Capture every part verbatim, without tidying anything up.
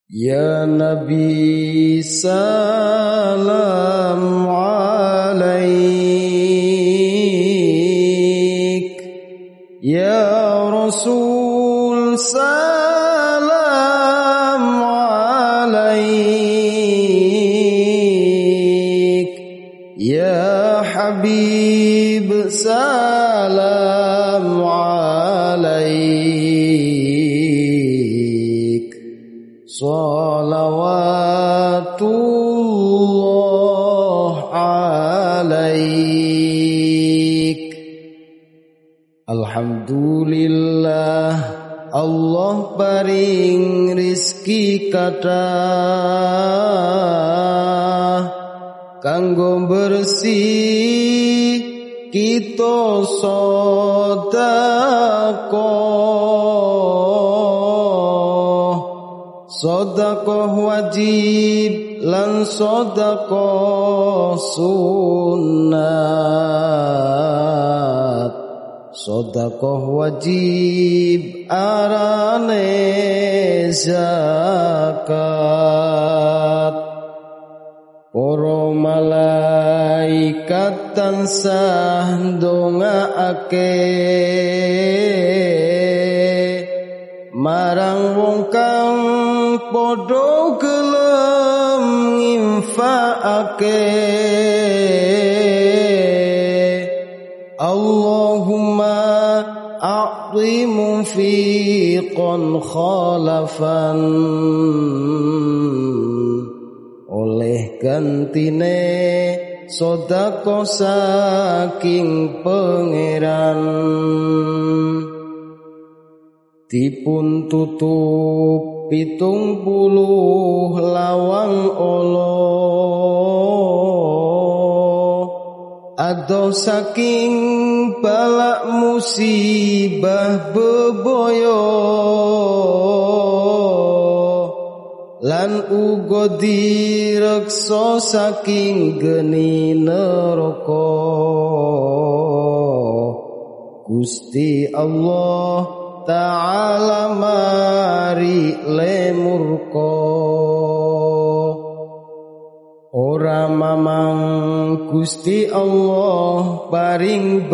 Ya Nabi salam alaik, Ya Rasul salam alaik, Ya Habib salam alaik. Salawatullah alaik. Alhamdulillah Allah paring rizki kathah kanggo bersih kita sedekah. Sedekah wajib lan sedekah sunnat. Sedekah wajib arane zakat. Para malaikat tansah ndongaake marang wong kang padha gelem nginfakake. Allahumma a'ti munfiqan khalafan, oleh gantine sedekah saking pangeran. Dipun tutup pitung puluh lawang Allah, adoh saking balak musibah bebaya, lan uga direksa saking geni neraka. Gusti Allah Ta'ala mari lemurka, ora mamang Gusti Allah paring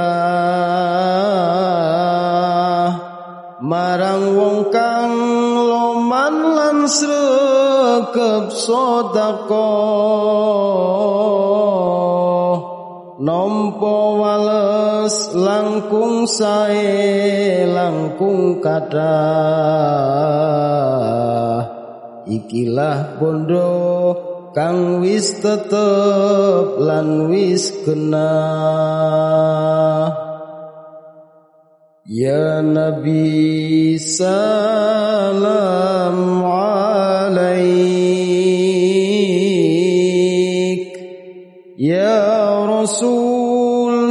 berkah marang wong kang loman lan sregep sedekah. Nampa wales langkung sae langkung kathah, ikilah bondo kang wis tetep lan wis genah. Ya Nabi salam alaik, Ya Rasul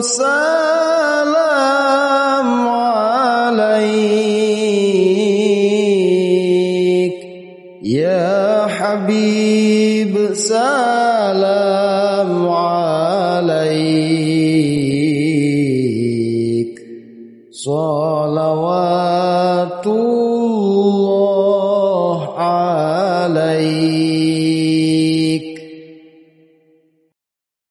salam alaik, Ya Habib salam alaik. Salam